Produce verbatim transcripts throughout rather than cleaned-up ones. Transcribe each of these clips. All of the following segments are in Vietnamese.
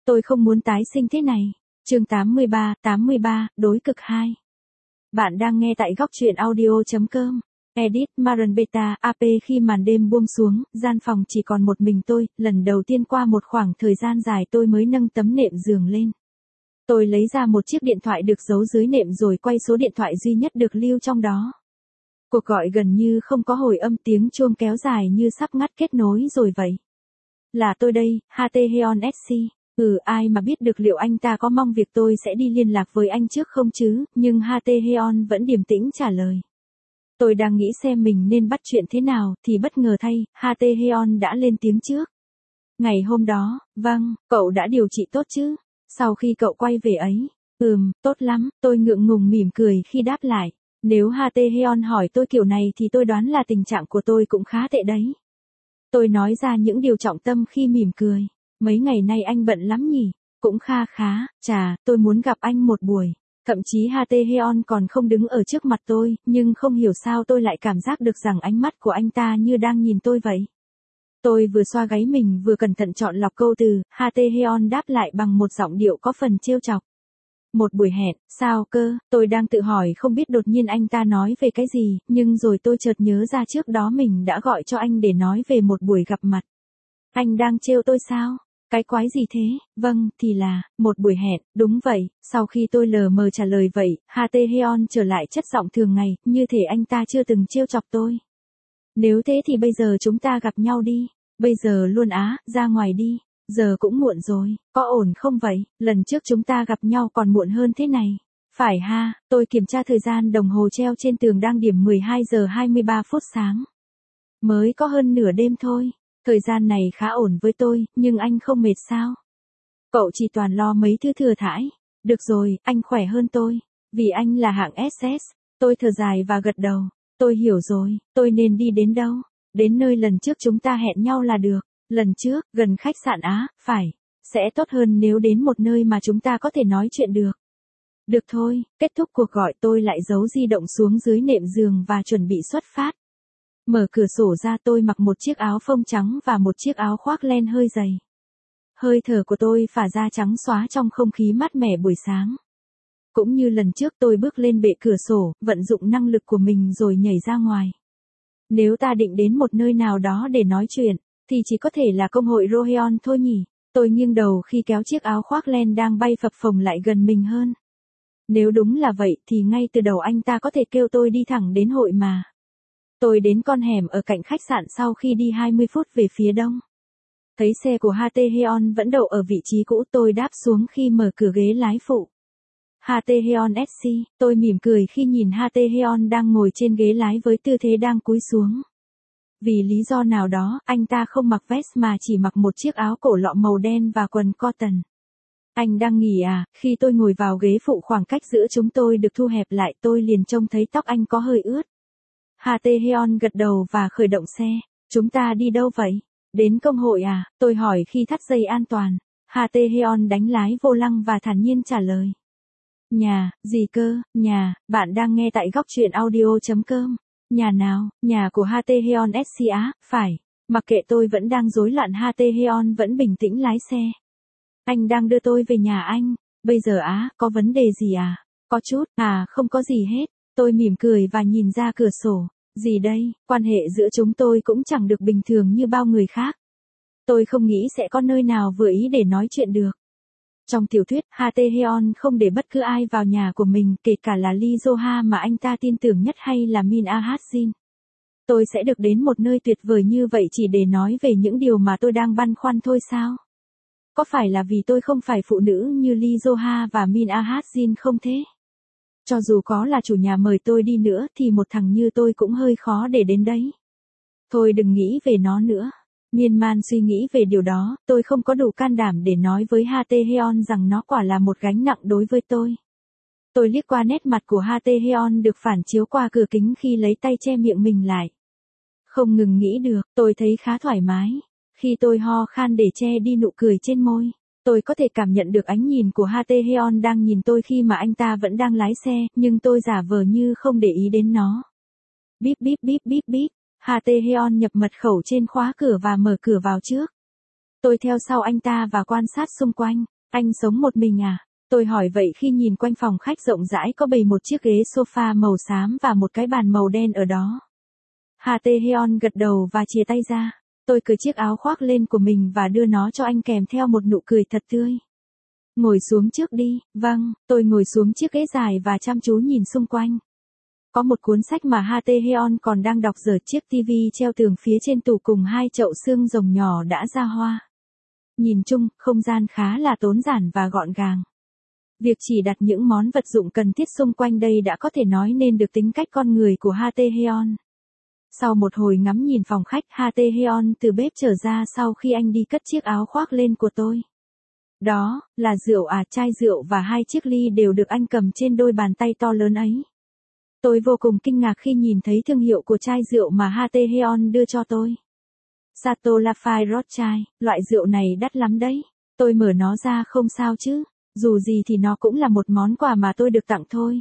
Tôi không muốn tái sinh thế này. Chương tám mươi ba, tám mươi ba, đối cực hai. Bạn đang nghe tại góc truyện audio.com. Edit Maren Beta a pê. Khi màn đêm buông xuống, gian phòng chỉ còn một mình tôi, lần đầu tiên qua một khoảng thời gian dài tôi mới nâng tấm nệm giường lên. Tôi lấy ra một chiếc điện thoại được giấu dưới nệm rồi quay số điện thoại duy nhất được lưu trong đó. Cuộc gọi gần như không có hồi âm, tiếng chuông kéo dài như sắp ngắt kết nối rồi vậy. Là tôi đây, hát tê Heon ét xê. Ừ, ai mà biết được liệu anh ta có mong việc tôi sẽ đi liên lạc với anh trước không chứ, nhưng hát tê Heon vẫn điềm tĩnh trả lời. Tôi đang nghĩ xem mình nên bắt chuyện thế nào, thì bất ngờ thay, hát tê Heon đã lên tiếng trước. Ngày hôm đó, vâng, cậu đã điều trị tốt chứ? Sau khi cậu quay về ấy, ừm, tốt lắm, tôi ngượng ngùng mỉm cười khi đáp lại. Nếu hát tê Heon hỏi tôi kiểu này thì tôi đoán là tình trạng của tôi cũng khá tệ đấy. Tôi nói ra những điều trọng tâm khi mỉm cười. Mấy ngày nay anh bận lắm nhỉ? Cũng kha khá, chà, tôi muốn gặp anh một buổi. Thậm chí hát tê Heon còn không đứng ở trước mặt tôi, nhưng không hiểu sao tôi lại cảm giác được rằng ánh mắt của anh ta như đang nhìn tôi vậy. Tôi vừa xoa gáy mình vừa cẩn thận chọn lọc câu từ, hát tê Heon đáp lại bằng một giọng điệu có phần trêu chọc. Một buổi hẹn, sao cơ? Tôi đang tự hỏi không biết đột nhiên anh ta nói về cái gì, nhưng rồi tôi chợt nhớ ra trước đó mình đã gọi cho anh để nói về một buổi gặp mặt. Anh đang trêu tôi sao? Cái quái gì thế? Vâng, thì là, một buổi hẹn, đúng vậy. Sau khi tôi lờ mờ trả lời vậy, hát tê Heon trở lại chất giọng thường ngày, như thể anh ta chưa từng trêu chọc tôi. Nếu thế thì bây giờ chúng ta gặp nhau đi. Bây giờ luôn á, ra ngoài đi. Giờ cũng muộn rồi, có ổn không vậy? Lần trước chúng ta gặp nhau còn muộn hơn thế này. Phải ha, tôi kiểm tra thời gian đồng hồ treo trên tường đang điểm mười hai giờ hai mươi ba phút sáng. Mới có hơn nửa đêm thôi. Thời gian này khá ổn với tôi, nhưng anh không mệt sao? Cậu chỉ toàn lo mấy thứ thừa thãi. Được rồi, anh khỏe hơn tôi. Vì anh là hạng ét ét. Tôi thở dài và gật đầu. Tôi hiểu rồi, tôi nên đi đến đâu? Đến nơi lần trước chúng ta hẹn nhau là được. Lần trước, gần khách sạn Á, phải. Sẽ tốt hơn nếu đến một nơi mà chúng ta có thể nói chuyện được. Được thôi, kết thúc cuộc gọi tôi lại giấu di động xuống dưới nệm giường và chuẩn bị xuất phát. Mở cửa sổ ra tôi mặc một chiếc áo phông trắng và một chiếc áo khoác len hơi dày. Hơi thở của tôi phả ra trắng xóa trong không khí mát mẻ buổi sáng. Cũng như lần trước tôi bước lên bệ cửa sổ, vận dụng năng lực của mình rồi nhảy ra ngoài. Nếu ta định đến một nơi nào đó để nói chuyện, thì chỉ có thể là công hội Roheon thôi nhỉ. Tôi nghiêng đầu khi kéo chiếc áo khoác len đang bay phập phồng lại gần mình hơn. Nếu đúng là vậy thì ngay từ đầu anh ta có thể kêu tôi đi thẳng đến hội mà. Tôi đến con hẻm ở cạnh khách sạn sau khi đi hai mươi phút về phía đông. Thấy xe của hát tê Heon vẫn đậu ở vị trí cũ, tôi đáp xuống khi mở cửa ghế lái phụ. hát tê Heon ét xê, tôi mỉm cười khi nhìn hát tê Heon đang ngồi trên ghế lái với tư thế đang cúi xuống. Vì lý do nào đó, anh ta không mặc vest mà chỉ mặc một chiếc áo cổ lọ màu đen và quần cotton. Anh đang nghỉ à? Khi tôi ngồi vào ghế phụ, khoảng cách giữa chúng tôi được thu hẹp lại, tôi liền trông thấy tóc anh có hơi ướt. hát tê Heon gật đầu và khởi động xe. Chúng ta đi đâu vậy? Đến công hội à? Tôi hỏi khi thắt dây an toàn. hát tê Heon đánh lái vô lăng và thản nhiên trả lời. Nhà, gì cơ? Nhà, bạn đang nghe tại góc truyện audio.com. Nhà nào? Nhà của hát tê Heon ét xê á, phải. Mặc kệ tôi vẫn đang rối loạn, hát tê Heon vẫn bình tĩnh lái xe. Anh đang đưa tôi về nhà anh. Bây giờ á, có vấn đề gì à? Có chút, à, không có gì hết. Tôi mỉm cười và nhìn ra cửa sổ. Gì đây, quan hệ giữa chúng tôi cũng chẳng được bình thường như bao người khác. Tôi không nghĩ sẽ có nơi nào vừa ý để nói chuyện được. Trong tiểu thuyết, hát tê Heon không để bất cứ ai vào nhà của mình, kể cả là Lee Jo-ha mà anh ta tin tưởng nhất hay là Min Ah-jin. Tôi sẽ được đến một nơi tuyệt vời như vậy chỉ để nói về những điều mà tôi đang băn khoăn thôi sao? Có phải là vì tôi không phải phụ nữ như Lee Jo-ha và Min Ah-jin không thế? Cho dù có là chủ nhà mời tôi đi nữa thì một thằng như tôi cũng hơi khó để đến đấy. Thôi đừng nghĩ về nó nữa. Miên man suy nghĩ về điều đó, tôi không có đủ can đảm để nói với hát tê Heon rằng nó quả là một gánh nặng đối với tôi. Tôi liếc qua nét mặt của hát tê Heon được phản chiếu qua cửa kính khi lấy tay che miệng mình lại. Không ngừng nghĩ được, tôi thấy khá thoải mái. Khi tôi ho khan để che đi nụ cười trên môi, tôi có thể cảm nhận được ánh nhìn của hát tê Heon đang nhìn tôi khi mà anh ta vẫn đang lái xe, nhưng tôi giả vờ như không để ý đến nó. Bíp bíp bíp bíp bíp. hát tê Heon nhập mật khẩu trên khóa cửa và mở cửa vào trước. Tôi theo sau anh ta và quan sát xung quanh. Anh sống một mình à? Tôi hỏi vậy khi nhìn quanh phòng khách rộng rãi có bày một chiếc ghế sofa màu xám và một cái bàn màu đen ở đó. Ha Tae-hyun gật đầu và chìa tay ra. Tôi cởi chiếc áo khoác lên của mình và đưa nó cho anh kèm theo một nụ cười thật tươi. Ngồi xuống trước đi. Vâng, tôi ngồi xuống chiếc ghế dài và chăm chú nhìn xung quanh. Có một cuốn sách mà Ha Tae-hyun còn đang đọc giờ, chiếc tivi treo tường phía trên tủ cùng hai chậu xương rồng nhỏ đã ra hoa. Nhìn chung, không gian khá là tốn giản và gọn gàng. Việc chỉ đặt những món vật dụng cần thiết xung quanh đây đã có thể nói nên được tính cách con người của Ha Tae-hyun. Sau một hồi ngắm nhìn phòng khách, Ha Tae-hyun từ bếp trở ra sau khi anh đi cất chiếc áo khoác lên của tôi. Đó, là rượu à, chai rượu và hai chiếc ly đều được anh cầm trên đôi bàn tay to lớn ấy. Tôi vô cùng kinh ngạc khi nhìn thấy thương hiệu của chai rượu mà Ha Tae-hyun đưa cho tôi. Sato Lafite Rothschild, loại rượu này đắt lắm đấy. Tôi mở nó ra không sao chứ, dù gì thì nó cũng là một món quà mà tôi được tặng thôi.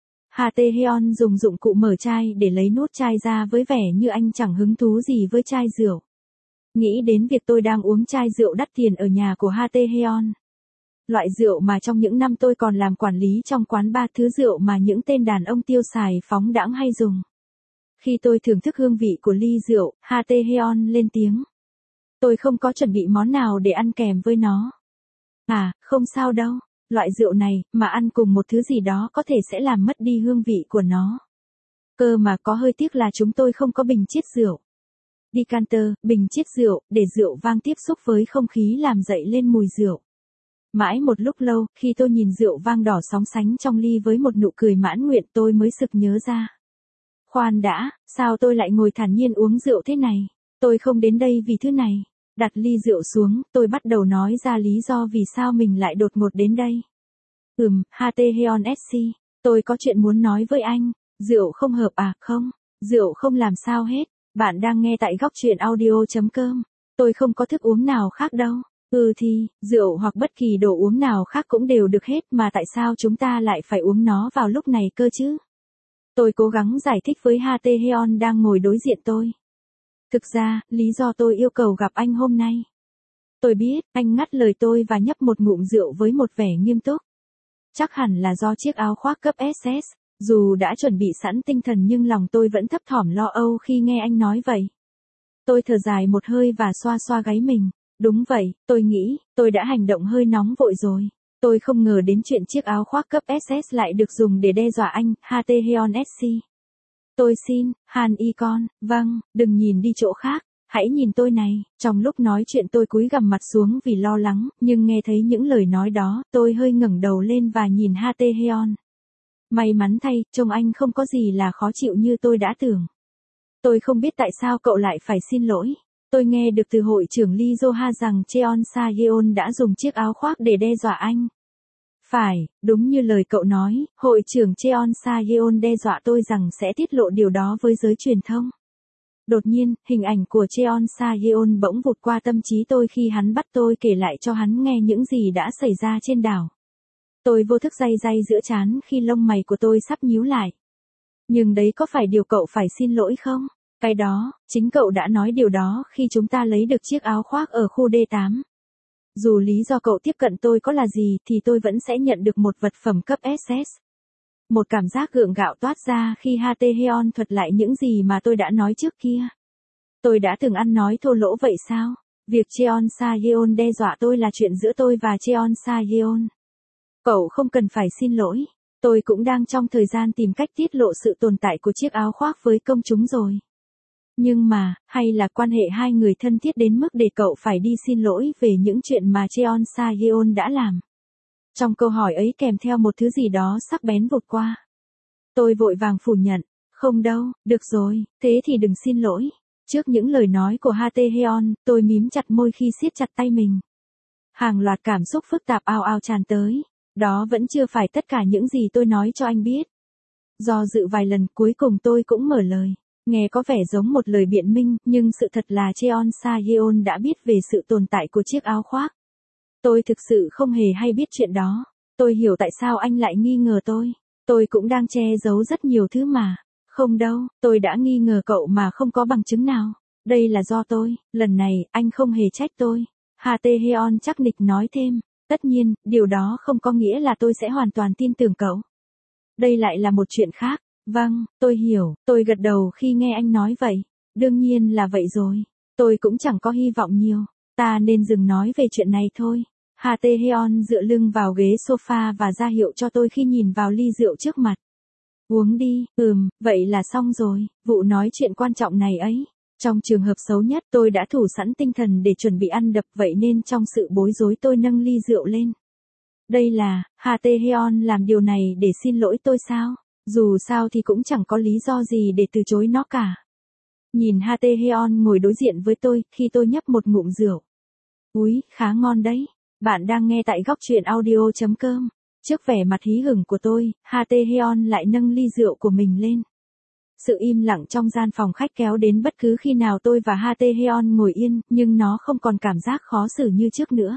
Ha Tae-hyun dùng dụng cụ mở chai để lấy nút chai ra với vẻ như anh chẳng hứng thú gì với chai rượu. Nghĩ đến việc tôi đang uống chai rượu đắt tiền ở nhà của Ha Tae-hyun. Loại rượu mà trong những năm tôi còn làm quản lý trong quán bar, thứ rượu mà những tên đàn ông tiêu xài phóng đãng hay dùng. Khi tôi thưởng thức hương vị của ly rượu, Ha Tae-hyun lên tiếng. Tôi không có chuẩn bị món nào để ăn kèm với nó. À, không sao đâu. Loại rượu này, mà ăn cùng một thứ gì đó có thể sẽ làm mất đi hương vị của nó. Cơ mà có hơi tiếc là chúng tôi không có bình chiết rượu. Decanter, bình chiết rượu, để rượu vang tiếp xúc với không khí làm dậy lên mùi rượu. Mãi một lúc lâu, khi tôi nhìn rượu vang đỏ sóng sánh trong ly với một nụ cười mãn nguyện, tôi mới sực nhớ ra. Khoan đã, sao tôi lại ngồi thản nhiên uống rượu thế này? Tôi không đến đây vì thứ này. Đặt ly rượu xuống, tôi bắt đầu nói ra lý do vì sao mình lại đột ngột đến đây. Ừm, Ha Tae-hyun ét xê, tôi có chuyện muốn nói với anh. Rượu không hợp à? Không, rượu không làm sao hết. Bạn đang nghe tại góc truyện audio chấm com. Tôi không có thức uống nào khác đâu. Ừ thì, rượu hoặc bất kỳ đồ uống nào khác cũng đều được hết, mà tại sao chúng ta lại phải uống nó vào lúc này cơ chứ? Tôi cố gắng giải thích với Ha Tae-hyun đang ngồi đối diện tôi. Thực ra, lý do tôi yêu cầu gặp anh hôm nay. Tôi biết, anh ngắt lời tôi và nhấp một ngụm rượu với một vẻ nghiêm túc. Chắc hẳn là do chiếc áo khoác cấp ét ét. Dù đã chuẩn bị sẵn tinh thần nhưng lòng tôi vẫn thấp thỏm lo âu khi nghe anh nói vậy. Tôi thở dài một hơi và xoa xoa gáy mình. Đúng vậy, tôi nghĩ, tôi đã hành động hơi nóng vội rồi. Tôi không ngờ đến chuyện chiếc áo khoác cấp ét ét lại được dùng để đe dọa anh, Ha Tae-hyun ét xê. Tôi xin, Han Y-con, vâng, đừng nhìn đi chỗ khác, hãy nhìn tôi này. Trong lúc nói chuyện tôi cúi gằm mặt xuống vì lo lắng, nhưng nghe thấy những lời nói đó, tôi hơi ngẩng đầu lên và nhìn Ha Tae-hyun. May mắn thay, trông anh không có gì là khó chịu như tôi đã tưởng. Tôi không biết tại sao cậu lại phải xin lỗi. Tôi nghe được từ hội trưởng Lee Jo-ha rằng Cheon Sa-yeon đã dùng chiếc áo khoác để đe dọa anh. Phải, đúng như lời cậu nói, hội trưởng Cheon Sa-yeon đe dọa tôi rằng sẽ tiết lộ điều đó với giới truyền thông. Đột nhiên, hình ảnh của Cheon Sa-yeon bỗng vụt qua tâm trí tôi khi hắn bắt tôi kể lại cho hắn nghe những gì đã xảy ra trên đảo. Tôi vô thức day day giữa trán khi lông mày của tôi sắp nhíu lại. Nhưng đấy có phải điều cậu phải xin lỗi không? Cái đó, chính cậu đã nói điều đó khi chúng ta lấy được chiếc áo khoác ở khu đê tám. Dù lý do cậu tiếp cận tôi có là gì thì tôi vẫn sẽ nhận được một vật phẩm cấp ét ét. Một cảm giác gượng gạo toát ra khi Ha Tae-hyun thuật lại những gì mà tôi đã nói trước kia. Tôi đã từng ăn nói thô lỗ vậy sao? Việc Cheon Sa-yeon đe dọa tôi là chuyện giữa tôi và Cheon Sa-yeon. Cậu không cần phải xin lỗi. Tôi cũng đang trong thời gian tìm cách tiết lộ sự tồn tại của chiếc áo khoác với công chúng rồi. Nhưng mà, hay là quan hệ hai người thân thiết đến mức để cậu phải đi xin lỗi về những chuyện mà Cheon Sa-yeon đã làm? Trong câu hỏi ấy kèm theo một thứ gì đó sắc bén vụt qua. Tôi vội vàng phủ nhận. Không đâu, được rồi, thế thì đừng xin lỗi. Trước những lời nói của Ha Tae-hyun, tôi mím chặt môi khi siết chặt tay mình. Hàng loạt cảm xúc phức tạp ao ao tràn tới. Đó vẫn chưa phải tất cả những gì tôi nói cho anh biết. Do dự vài lần cuối cùng tôi cũng mở lời. Nghe có vẻ giống một lời biện minh, nhưng sự thật là Cheon Sa-yeon đã biết về sự tồn tại của chiếc áo khoác. Tôi thực sự không hề hay biết chuyện đó. Tôi hiểu tại sao anh lại nghi ngờ tôi. Tôi cũng đang che giấu rất nhiều thứ mà. Không đâu, tôi đã nghi ngờ cậu mà không có bằng chứng nào. Đây là do tôi, lần này, anh không hề trách tôi. Ha Tae-hyun chắc nịch nói thêm. Tất nhiên, điều đó không có nghĩa là tôi sẽ hoàn toàn tin tưởng cậu. Đây lại là một chuyện khác. Vâng, tôi hiểu, tôi gật đầu khi nghe anh nói vậy. Đương nhiên là vậy rồi. Tôi cũng chẳng có hy vọng nhiều. Ta nên dừng nói về chuyện này thôi. Ha Tae-hyun dựa lưng vào ghế sofa và ra hiệu cho tôi khi nhìn vào ly rượu trước mặt. Uống đi, ừm, vậy là xong rồi, vụ nói chuyện quan trọng này ấy. Trong trường hợp xấu nhất tôi đã thủ sẵn tinh thần để chuẩn bị ăn đập, vậy nên trong sự bối rối tôi nâng ly rượu lên. Đây là, Ha Tae-hyun làm điều này để xin lỗi tôi sao? Dù sao thì cũng chẳng có lý do gì để từ chối nó cả. Nhìn Ha Tae-hyun ngồi đối diện với tôi khi tôi nhấp một ngụm rượu. Úi, khá ngon đấy. Bạn đang nghe tại góc truyện audio.com. Trước vẻ mặt hí hửng của tôi, Ha Tae-hyun lại nâng ly rượu của mình lên. Sự im lặng trong gian phòng khách kéo đến bất cứ khi nào tôi và Ha Tae-hyun ngồi yên, nhưng nó không còn cảm giác khó xử như trước nữa.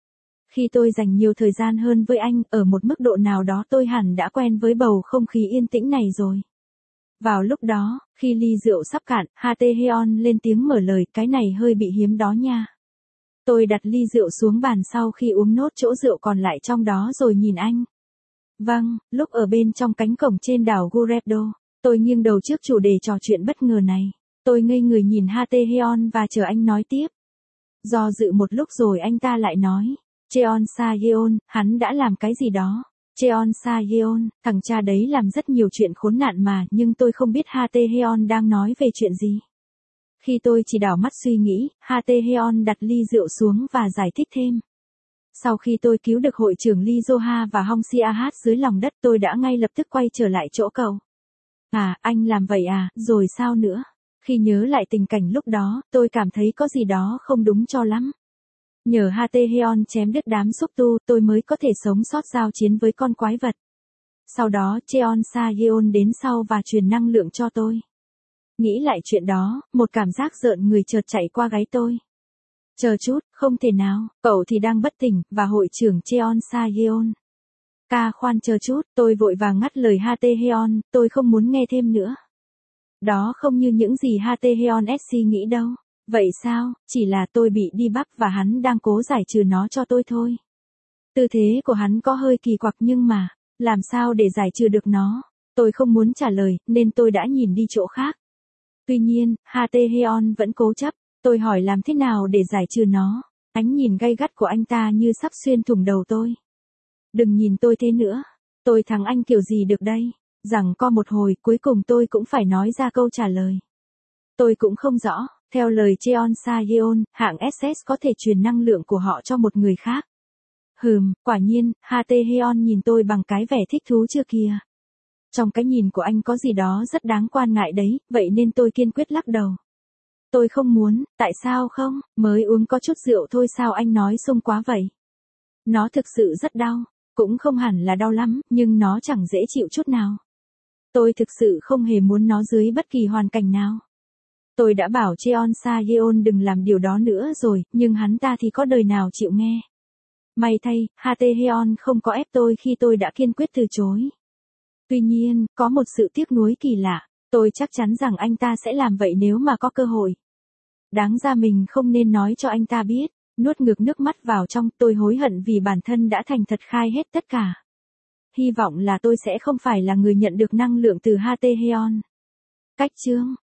Khi tôi dành nhiều thời gian hơn với anh, ở một mức độ nào đó tôi hẳn đã quen với bầu không khí yên tĩnh này rồi. Vào lúc đó, khi ly rượu sắp cạn, Ha Tae-hyun lên tiếng mở lời, cái này hơi bị hiếm đó nha. Tôi đặt ly rượu xuống bàn sau khi uống nốt chỗ rượu còn lại trong đó rồi nhìn anh. Vâng, lúc ở bên trong cánh cổng trên đảo Guredo, tôi nghiêng đầu trước chủ đề trò chuyện bất ngờ này. Tôi ngây người nhìn Ha Tae-hyun và chờ anh nói tiếp. Do dự một lúc rồi anh ta lại nói. Cheon Sa-yeon, hắn đã làm cái gì đó. Cheon Sa-yeon, thằng cha đấy làm rất nhiều chuyện khốn nạn mà, nhưng tôi không biết Ha Tae-hyun đang nói về chuyện gì. Khi tôi chỉ đảo mắt suy nghĩ, Ha Tae-hyun đặt ly rượu xuống và giải thích thêm. Sau khi tôi cứu được hội trưởng Lee Jo-ha và Hong Si-ahat dưới lòng đất, tôi đã ngay lập tức quay trở lại chỗ cậu. À, anh làm vậy à, rồi sao nữa? Khi nhớ lại tình cảnh lúc đó, tôi cảm thấy có gì đó không đúng cho lắm. Nhờ Ha Tae-hyun chém đứt đám xúc tu, tôi mới có thể sống sót giao chiến với con quái vật. Sau đó, Cheon Sa-yeon đến sau và truyền năng lượng cho tôi. Nghĩ lại chuyện đó, một cảm giác rợn người chợt chạy qua gáy tôi. Chờ chút, không thể nào, cậu thì đang bất tỉnh, và hội trưởng Cheon Sa-yeon. Ca khoan chờ chút, tôi vội vàng ngắt lời Ha Tae-hyun, tôi không muốn nghe thêm nữa. Đó không như những gì Ha Tae-hyun ét xê nghĩ đâu. Vậy sao, chỉ là tôi bị đi bắp và hắn đang cố giải trừ nó cho tôi thôi. Tư thế của hắn có hơi kỳ quặc nhưng mà, làm sao để giải trừ được nó? Tôi không muốn trả lời, nên tôi đã nhìn đi chỗ khác. Tuy nhiên, Ha Tae-hyun vẫn cố chấp. Tôi hỏi làm thế nào để giải trừ nó. Ánh nhìn gay gắt của anh ta như sắp xuyên thủng đầu tôi. Đừng nhìn tôi thế nữa. Tôi thắng anh kiểu gì được đây? Rằng co một hồi, cuối cùng tôi cũng phải nói ra câu trả lời. Tôi cũng không rõ. Theo lời Cheon Sa-yeon, hãng ét ét có thể truyền năng lượng của họ cho một người khác. Hừm, quả nhiên, Ha Tae-hyun nhìn tôi bằng cái vẻ thích thú chưa kìa. Trong cái nhìn của anh có gì đó rất đáng quan ngại đấy, vậy nên tôi kiên quyết lắc đầu. Tôi không muốn, tại sao không, mới uống có chút rượu thôi sao anh nói sung quá vậy. Nó thực sự rất đau, cũng không hẳn là đau lắm, nhưng nó chẳng dễ chịu chút nào. Tôi thực sự không hề muốn nó dưới bất kỳ hoàn cảnh nào. Tôi đã bảo Cheon Sa-yeon đừng làm điều đó nữa rồi, nhưng hắn ta thì có đời nào chịu nghe. May thay, Ha Tae-hyun không có ép tôi khi tôi đã kiên quyết từ chối. Tuy nhiên, có một sự tiếc nuối kỳ lạ, tôi chắc chắn rằng anh ta sẽ làm vậy nếu mà có cơ hội. Đáng ra mình không nên nói cho anh ta biết, nuốt ngược nước mắt vào trong, tôi hối hận vì bản thân đã thành thật khai hết tất cả. Hy vọng là tôi sẽ không phải là người nhận được năng lượng từ Ha Tae-hyun. Cách chương